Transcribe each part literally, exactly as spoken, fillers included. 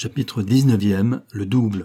Chapitre dix-neuvième. Le double.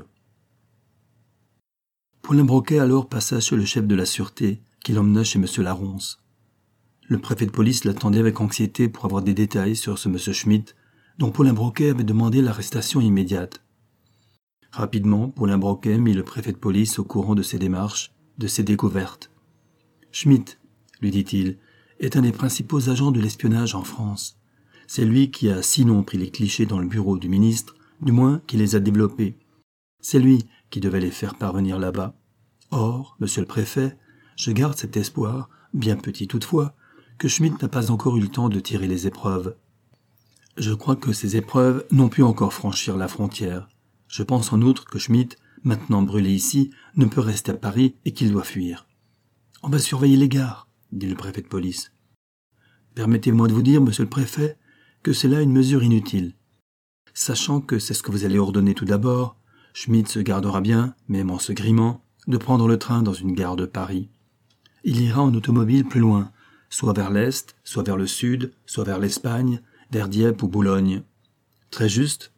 Paulin Broquet alors passa chez le chef de la sûreté, qui l'emmena chez M. Laronce. Le préfet de police l'attendait avec anxiété pour avoir des détails sur ce M. Schmitt, dont Paulin Broquet avait demandé l'arrestation immédiate. Rapidement, Paulin Broquet mit le préfet de police au courant de ses démarches, de ses découvertes. « Schmitt, lui dit-il, est un des principaux agents de l'espionnage en France. C'est lui qui a sinon pris les clichés dans le bureau du ministre, du moins qui les a développés. C'est lui qui devait les faire parvenir là-bas. Or, monsieur le préfet, je garde cet espoir, bien petit toutefois, que Schmitt n'a pas encore eu le temps de tirer les épreuves. Je crois que ces épreuves n'ont pu encore franchir la frontière. Je pense en outre que Schmitt, maintenant brûlé ici, ne peut rester à Paris et qu'il doit fuir. « On va surveiller les gares, » dit le préfet de police. « Permettez-moi de vous dire, monsieur le préfet, que c'est là une mesure inutile. Sachant que c'est ce que vous allez ordonner tout d'abord, Schmitt se gardera bien, même en se grimant, de prendre le train dans une gare de Paris. Il ira en automobile plus loin, soit vers l'Est, soit vers le Sud, soit vers l'Espagne, vers Dieppe ou Boulogne. Très juste.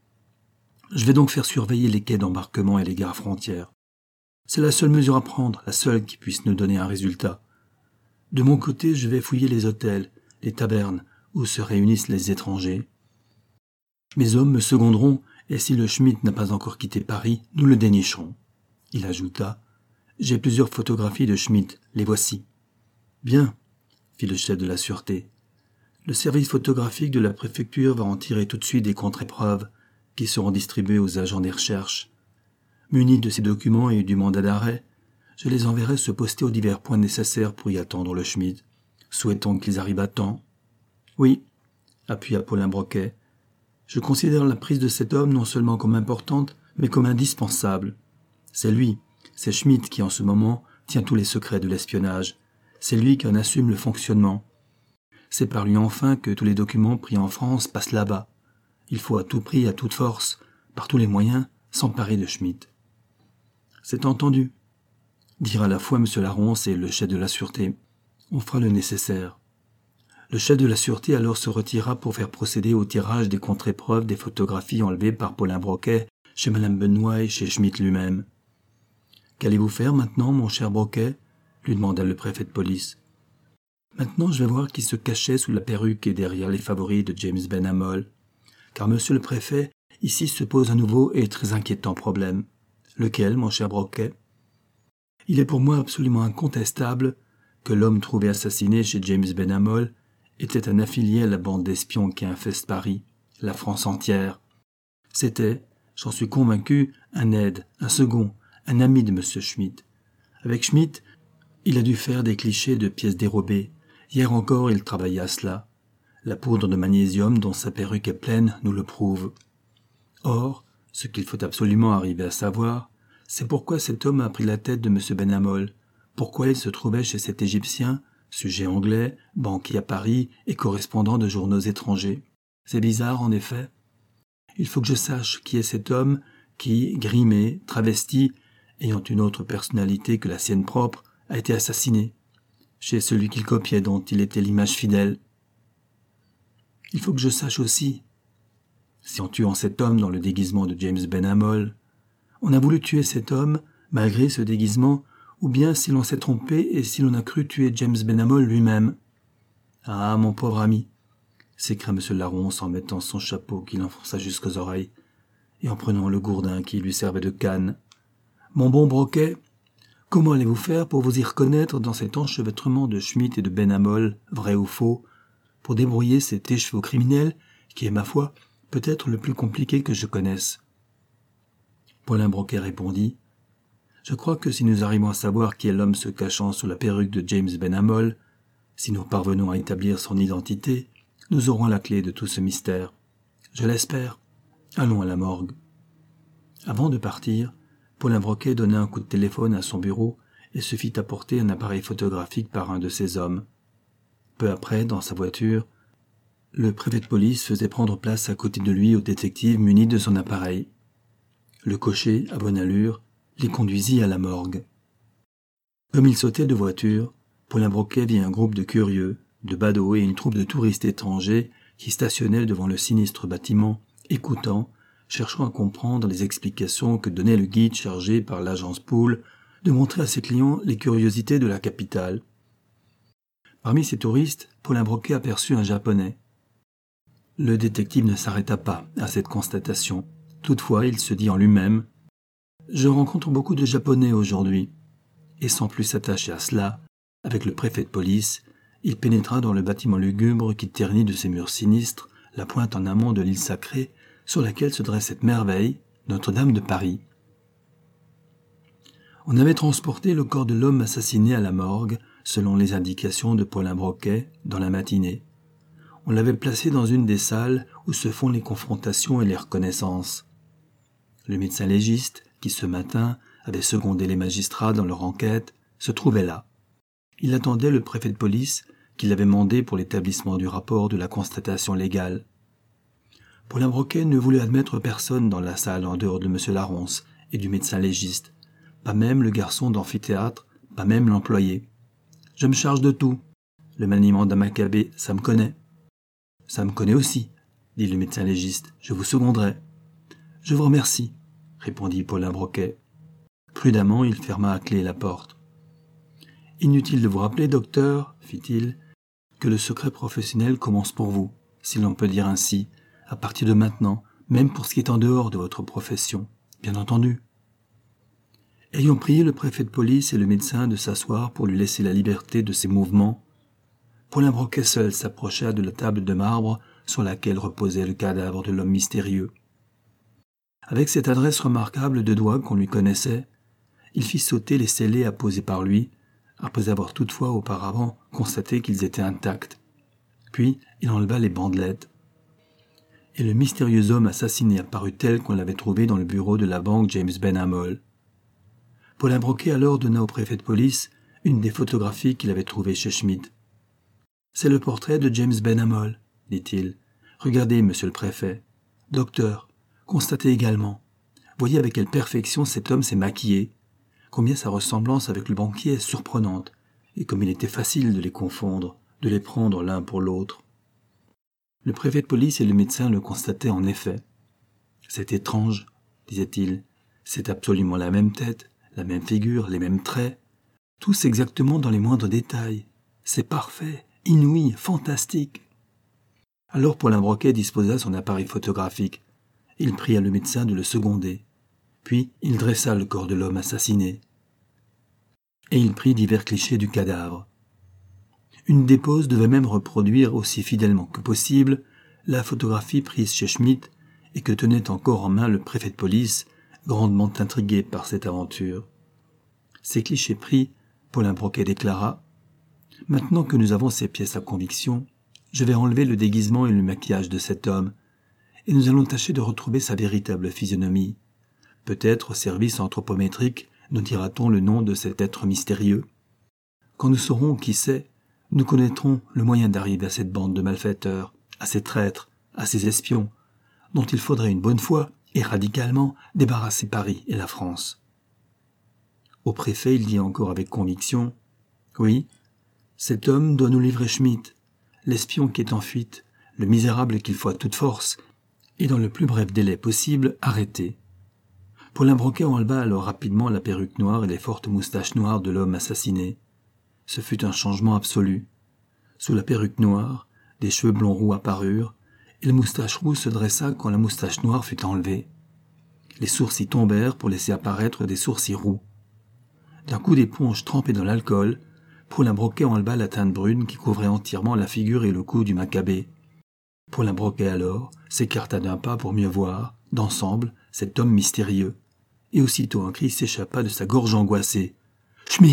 Je vais donc faire surveiller les quais d'embarquement et les gares frontières. C'est la seule mesure à prendre, la seule qui puisse nous donner un résultat. De mon côté, je vais fouiller les hôtels, les tavernes, où se réunissent les étrangers. Mes hommes me seconderont, et si le Schmitt n'a pas encore quitté Paris, nous le dénicherons. » Il ajouta, « J'ai plusieurs photographies de Schmitt, les voici. »« Bien, » fit le chef de la sûreté. « Le service photographique de la préfecture va en tirer tout de suite des contre-épreuves qui seront distribuées aux agents des recherches. Munis de ces documents et du mandat d'arrêt, je les enverrai se poster aux divers points nécessaires pour y attendre le Schmitt. Souhaitons qu'ils arrivent à temps. »« Oui, » appuya Paulin Broquet. Je considère la prise de cet homme non seulement comme importante, mais comme indispensable. C'est lui, c'est Schmitt qui en ce moment tient tous les secrets de l'espionnage. C'est lui qui en assume le fonctionnement. C'est par lui enfin que tous les documents pris en France passent là-bas. Il faut à tout prix, à toute force, par tous les moyens, s'emparer de Schmitt. C'est entendu, dirent à la fois M. Laronce et le chef de la sûreté. On fera le nécessaire. Le chef de la sûreté alors se retira pour faire procéder au tirage des contre-épreuves des photographies enlevées par Paulin Broquet chez Madame Benoît et chez Schmitt lui-même. « Qu'allez-vous faire maintenant, mon cher Broquet ?» lui demanda le préfet de police. « Maintenant, je vais voir qui se cachait sous la perruque et derrière les favoris de James Benhamol. Car monsieur le préfet, ici se pose un nouveau et très inquiétant problème. Lequel, mon cher Broquet ? Il est pour moi absolument incontestable que l'homme trouvé assassiné chez James Benhamol était un affilié à la bande d'espions qui infeste Paris, la France entière. C'était, j'en suis convaincu, un aide, un second, un ami de M. Schmitt. Avec Schmitt, il a dû faire des clichés de pièces dérobées. Hier encore, il travaillait à cela. La poudre de magnésium dont sa perruque est pleine nous le prouve. Or, ce qu'il faut absolument arriver à savoir, c'est pourquoi cet homme a pris la tête de M. Benhamol, pourquoi il se trouvait chez cet Égyptien, sujet anglais, banquier à Paris et correspondant de journaux étrangers. C'est bizarre, en effet. Il faut que je sache qui est cet homme qui, grimé, travesti, ayant une autre personnalité que la sienne propre, a été assassiné, chez celui qu'il copiait dont il était l'image fidèle. Il faut que je sache aussi, si en tuant cet homme dans le déguisement de James Benhamol, on a voulu tuer cet homme, malgré ce déguisement, ou bien si l'on s'est trompé et si l'on a cru tuer James Benhamol lui-même. « Ah, mon pauvre ami !» s'écria M. Laronce en mettant son chapeau qu'il enfonça jusqu'aux oreilles et en prenant le gourdin qui lui servait de canne. « Mon bon Broquet, comment allez-vous faire pour vous y reconnaître dans cet enchevêtrement de Schmitt et de Benhamol, vrai ou faux, pour débrouiller cet écheveau criminel qui est, ma foi, peut-être le plus compliqué que je connaisse ?» Paulin Broquet répondit. Je crois que si nous arrivons à savoir qui est l'homme se cachant sous la perruque de James Benhamol, si nous parvenons à établir son identité, nous aurons la clé de tout ce mystère. Je l'espère. Allons à la morgue. Avant de partir, Paulin Broquet donna un coup de téléphone à son bureau et se fit apporter un appareil photographique par un de ses hommes. Peu après, dans sa voiture, le préfet de police faisait prendre place à côté de lui au détective muni de son appareil. Le cocher, à bonne allure, les conduisit à la morgue. Comme ils sautaient de voiture, Paulin Broquet vit un groupe de curieux, de badauds et une troupe de touristes étrangers qui stationnaient devant le sinistre bâtiment, écoutant, cherchant à comprendre les explications que donnait le guide chargé par l'agence Poole de montrer à ses clients les curiosités de la capitale. Parmi ces touristes, Paulin Broquet aperçut un Japonais. Le détective ne s'arrêta pas à cette constatation. Toutefois, il se dit en lui-même « Je rencontre beaucoup de Japonais aujourd'hui. » Et sans plus s'attacher à cela, avec le préfet de police, il pénétra dans le bâtiment lugubre qui ternit de ses murs sinistres la pointe en amont de l'île sacrée sur laquelle se dresse cette merveille, Notre-Dame de Paris. On avait transporté le corps de l'homme assassiné à la morgue, selon les indications de Paulin Broquet, dans la matinée. On l'avait placé dans une des salles où se font les confrontations et les reconnaissances. Le médecin légiste, qui ce matin avait secondé les magistrats dans leur enquête, se trouvait là. Il attendait le préfet de police qui l'avait mandé pour l'établissement du rapport de la constatation légale. Paulin Broquet ne voulait admettre personne dans la salle en dehors de M. Laronce et du médecin légiste, pas même le garçon d'amphithéâtre, pas même l'employé. « Je me charge de tout. Le maniement d'un macabé, ça me connaît. »« Ça me connaît aussi, » dit le médecin légiste. « Je vous seconderai. »« Je vous remercie, » répondit Paulin Broquet. Prudemment, il ferma à clé la porte. « Inutile de vous rappeler, docteur, fit-il, que le secret professionnel commence pour vous, si l'on peut dire ainsi, à partir de maintenant, même pour ce qui est en dehors de votre profession, bien entendu. » Ayant prié le préfet de police et le médecin de s'asseoir pour lui laisser la liberté de ses mouvements, Paulin Broquet seul s'approcha de la table de marbre sur laquelle reposait le cadavre de l'homme mystérieux. Avec cette adresse remarquable de doigts qu'on lui connaissait, il fit sauter les scellés apposés par lui, après avoir toutefois auparavant constaté qu'ils étaient intacts. Puis il enleva les bandelettes. Et le mystérieux homme assassiné apparut tel qu'on l'avait trouvé dans le bureau de la banque James Benhamol. Paulin Broquet alors donna au préfet de police une des photographies qu'il avait trouvées chez Schmitt. « C'est le portrait de James Benhamol, dit-il. Regardez, monsieur le préfet. Docteur, constatez également. Voyez avec quelle perfection cet homme s'est maquillé. Combien sa ressemblance avec le banquier est surprenante, et comme il était facile de les confondre, de les prendre l'un pour l'autre. » Le préfet de police et le médecin le constataient en effet. « C'est étrange, disait-il. C'est absolument la même tête, la même figure, les mêmes traits. Tous exactement dans les moindres détails. C'est parfait, inouï, fantastique. » Alors Paulin Broquet disposa son appareil photographique. Il pria le médecin de le seconder. Puis il dressa le corps de l'homme assassiné. Et il prit divers clichés du cadavre. Une des poses devait même reproduire aussi fidèlement que possible la photographie prise chez Schmitt et que tenait encore en main le préfet de police, grandement intrigué par cette aventure. Ces clichés pris, Paulin Broquet déclara « Maintenant que nous avons ces pièces à conviction, je vais enlever le déguisement et le maquillage de cet homme, et nous allons tâcher de retrouver sa véritable physionomie. Peut-être au service anthropométrique nous dira-t-on le nom de cet être mystérieux. Quand nous saurons qui c'est, nous connaîtrons le moyen d'arriver à cette bande de malfaiteurs, à ces traîtres, à ces espions, dont il faudrait une bonne fois et radicalement débarrasser Paris et la France. » Au préfet, il dit encore avec conviction « Oui, cet homme doit nous livrer Schmitt, l'espion qui est en fuite, le misérable qu'il faut à toute force, et dans le plus bref délai possible, arrêter. » Paulin Broquet enleva alors rapidement la perruque noire et les fortes moustaches noires de l'homme assassiné. Ce fut un changement absolu. Sous la perruque noire, des cheveux blonds roux apparurent, et la moustache rouge se dressa quand la moustache noire fut enlevée. Les sourcils tombèrent pour laisser apparaître des sourcils roux. D'un coup d'éponge trempé dans l'alcool, Paulin Broquet enleva la teinte brune qui couvrait entièrement la figure et le cou du macabé. Paulin Broquet alors s'écarta d'un pas pour mieux voir, d'ensemble, cet homme mystérieux. Et aussitôt un cri s'échappa de sa gorge angoissée. « Schmitt !